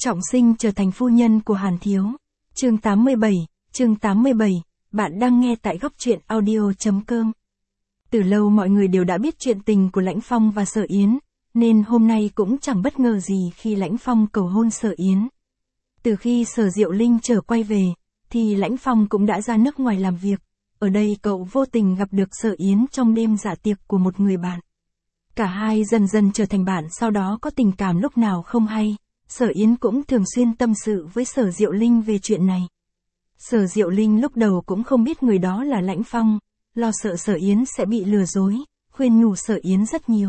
Trọng sinh trở thành phu nhân của Hàn Thiếu. Chương 87, bạn đang nghe tại góc truyện audio.com. Từ lâu mọi người đều đã biết chuyện tình của Lãnh Phong và Sở Yến, nên hôm nay cũng chẳng bất ngờ gì khi Lãnh Phong cầu hôn Sở Yến. Từ khi Sở Diệu Linh trở quay về, thì Lãnh Phong cũng đã ra nước ngoài làm việc. Ở đây cậu vô tình gặp được Sở Yến trong đêm dạ tiệc của một người bạn. Cả hai dần dần trở thành bạn, sau đó có tình cảm lúc nào không hay. Sở Yến cũng thường xuyên tâm sự với Sở Diệu Linh về chuyện này. Sở Diệu Linh lúc đầu cũng không biết người đó là Lãnh Phong, lo sợ Sở Yến sẽ bị lừa dối, khuyên nhủ Sở Yến rất nhiều.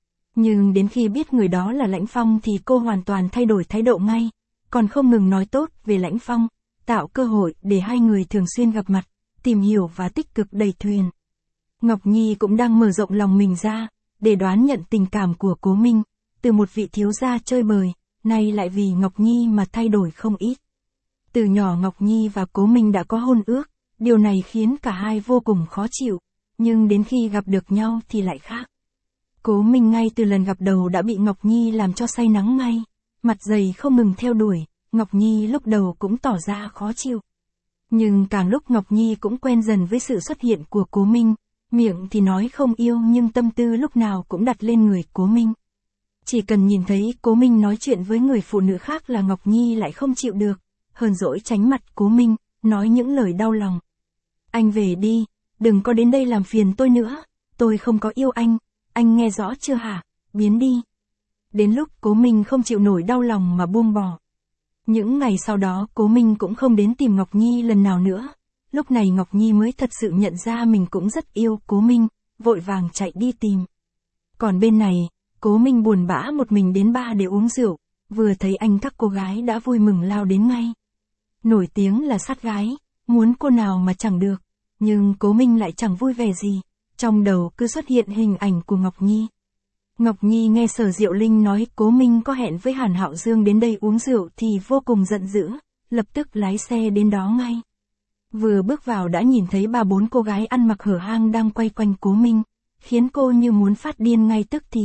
Nhưng đến khi biết người đó là Lãnh Phong thì cô hoàn toàn thay đổi thái độ ngay, còn không ngừng nói tốt về Lãnh Phong, tạo cơ hội để hai người thường xuyên gặp mặt, tìm hiểu và tích cực đẩy thuyền. Ngọc Nhi cũng đang mở rộng lòng mình ra, để đoán nhận tình cảm của Cố Minh, từ một vị thiếu gia chơi bời, nay lại vì Ngọc Nhi mà thay đổi không ít. Từ nhỏ Ngọc Nhi và Cố Minh đã có hôn ước, điều này khiến cả hai vô cùng khó chịu, nhưng đến khi gặp được nhau thì lại khác. Cố Minh ngay từ lần gặp đầu đã bị Ngọc Nhi làm cho say nắng ngay, mặt dày không ngừng theo đuổi, Ngọc Nhi lúc đầu cũng tỏ ra khó chịu. Nhưng càng lúc Ngọc Nhi cũng quen dần với sự xuất hiện của Cố Minh, miệng thì nói không yêu nhưng tâm tư lúc nào cũng đặt lên người Cố Minh. Chỉ cần nhìn thấy Cố Minh nói chuyện với người phụ nữ khác là Ngọc Nhi lại không chịu được, hờn dỗi tránh mặt Cố Minh, nói những lời đau lòng. Anh về đi, đừng có đến đây làm phiền tôi nữa, tôi không có yêu anh nghe rõ chưa hả, biến đi. Đến lúc Cố Minh không chịu nổi đau lòng mà buông bỏ. Những ngày sau đó Cố Minh cũng không đến tìm Ngọc Nhi lần nào nữa, lúc này Ngọc Nhi mới thật sự nhận ra mình cũng rất yêu Cố Minh, vội vàng chạy đi tìm. Còn bên này, Cố Minh buồn bã một mình đến bar để uống rượu, vừa thấy anh các cô gái đã vui mừng lao đến ngay. Nổi tiếng là sát gái, muốn cô nào mà chẳng được, nhưng Cố Minh lại chẳng vui vẻ gì, trong đầu cứ xuất hiện hình ảnh của Ngọc Nhi. Ngọc Nhi nghe Sở Diệu Linh nói Cố Minh có hẹn với Hàn Hạo Dương đến đây uống rượu thì vô cùng giận dữ, lập tức lái xe đến đó ngay. Vừa bước vào đã nhìn thấy 3-4 cô gái ăn mặc hở hang đang quay quanh Cố Minh, khiến cô như muốn phát điên ngay tức thì.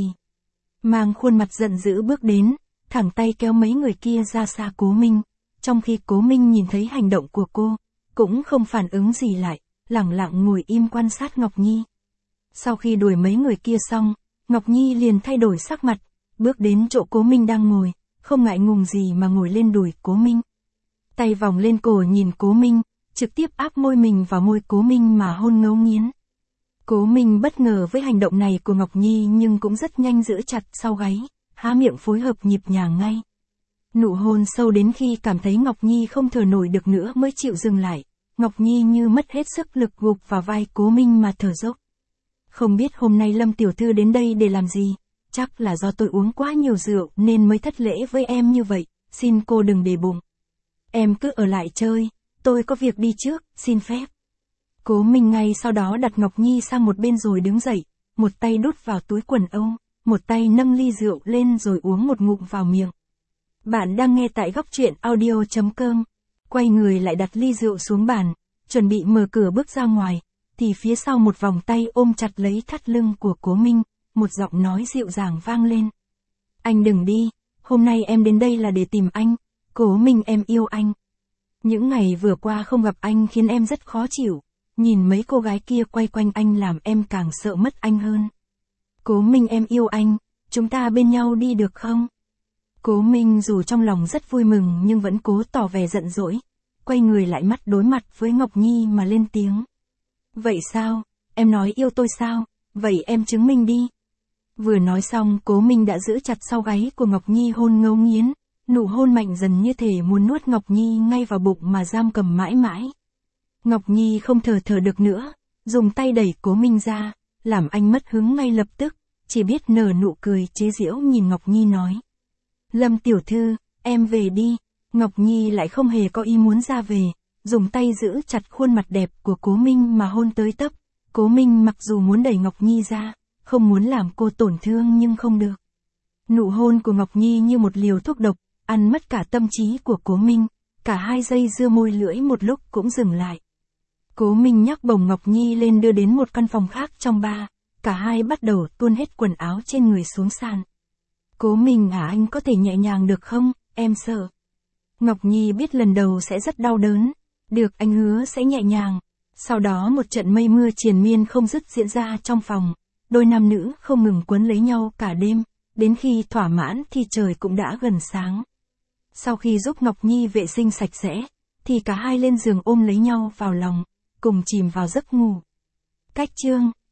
Mang khuôn mặt giận dữ bước đến, thẳng tay kéo mấy người kia ra xa Cố Minh, trong khi Cố Minh nhìn thấy hành động của cô, cũng không phản ứng gì lại, lẳng lặng ngồi im quan sát Ngọc Nhi. Sau khi đuổi mấy người kia xong, Ngọc Nhi liền thay đổi sắc mặt, bước đến chỗ Cố Minh đang ngồi, không ngại ngùng gì mà ngồi lên đùi Cố Minh. Tay vòng lên cổ nhìn Cố Minh, trực tiếp áp môi mình vào môi Cố Minh mà hôn ngấu nghiến. Cố Minh bất ngờ với hành động này của Ngọc Nhi nhưng cũng rất nhanh giữ chặt sau gáy, há miệng phối hợp nhịp nhàng ngay. Nụ hôn sâu đến khi cảm thấy Ngọc Nhi không thở nổi được nữa mới chịu dừng lại, Ngọc Nhi như mất hết sức lực gục vào vai Cố Minh mà thở dốc. Không biết hôm nay Lâm tiểu thư đến đây để làm gì, chắc là do tôi uống quá nhiều rượu nên mới thất lễ với em như vậy, xin cô đừng để bụng. Em cứ ở lại chơi, tôi có việc đi trước, xin phép. Cố Minh ngay sau đó đặt Ngọc Nhi sang một bên rồi đứng dậy, một tay đút vào túi quần âu, một tay nâng ly rượu lên rồi uống một ngụm vào miệng. Bạn đang nghe tại góc truyện audio.com. Quay người lại đặt ly rượu xuống bàn, chuẩn bị mở cửa bước ra ngoài, thì phía sau một vòng tay ôm chặt lấy thắt lưng của Cố Minh, một giọng nói dịu dàng vang lên. Anh đừng đi, hôm nay em đến đây là để tìm anh, Cố Minh em yêu anh. Những ngày vừa qua không gặp anh khiến em rất khó chịu, nhìn mấy cô gái kia quay quanh anh làm em càng sợ mất anh hơn. Cố Minh em yêu anh, chúng ta bên nhau đi được không? Cố Minh dù trong lòng rất vui mừng nhưng vẫn cố tỏ vẻ giận dỗi, quay người lại mắt đối mặt với Ngọc Nhi mà lên tiếng. Vậy sao, em nói yêu tôi sao, vậy em chứng minh đi. Vừa nói xong Cố Minh đã giữ chặt sau gáy của Ngọc Nhi hôn ngấu nghiến, nụ hôn mạnh dần như thể muốn nuốt Ngọc Nhi ngay vào bụng mà giam cầm mãi mãi. Ngọc Nhi không thở được nữa, dùng tay đẩy Cố Minh ra, làm anh mất hứng ngay lập tức, chỉ biết nở nụ cười chế giễu nhìn Ngọc Nhi nói. Lâm tiểu thư, em về đi. Ngọc Nhi lại không hề có ý muốn ra về, dùng tay giữ chặt khuôn mặt đẹp của Cố Minh mà hôn tới tấp. Cố Minh mặc dù muốn đẩy Ngọc Nhi ra, không muốn làm cô tổn thương nhưng không được. Nụ hôn của Ngọc Nhi như một liều thuốc độc, ăn mất cả tâm trí của Cố Minh, cả hai dây dưa môi lưỡi một lúc cũng dừng lại. Cố Minh nhấc bổng Ngọc Nhi lên đưa đến một căn phòng khác trong bar, cả hai bắt đầu tuôn hết quần áo trên người xuống sàn. Cố Minh anh có thể nhẹ nhàng được không, em sợ. Ngọc Nhi biết lần đầu sẽ rất đau đớn, được anh hứa sẽ nhẹ nhàng. Sau đó một trận mây mưa triền miên không dứt diễn ra trong phòng, đôi nam nữ không ngừng quấn lấy nhau cả đêm, đến khi thỏa mãn thì trời cũng đã gần sáng. Sau khi giúp Ngọc Nhi vệ sinh sạch sẽ, thì cả hai lên giường ôm lấy nhau vào lòng, cùng chìm vào giấc ngủ. Cách chương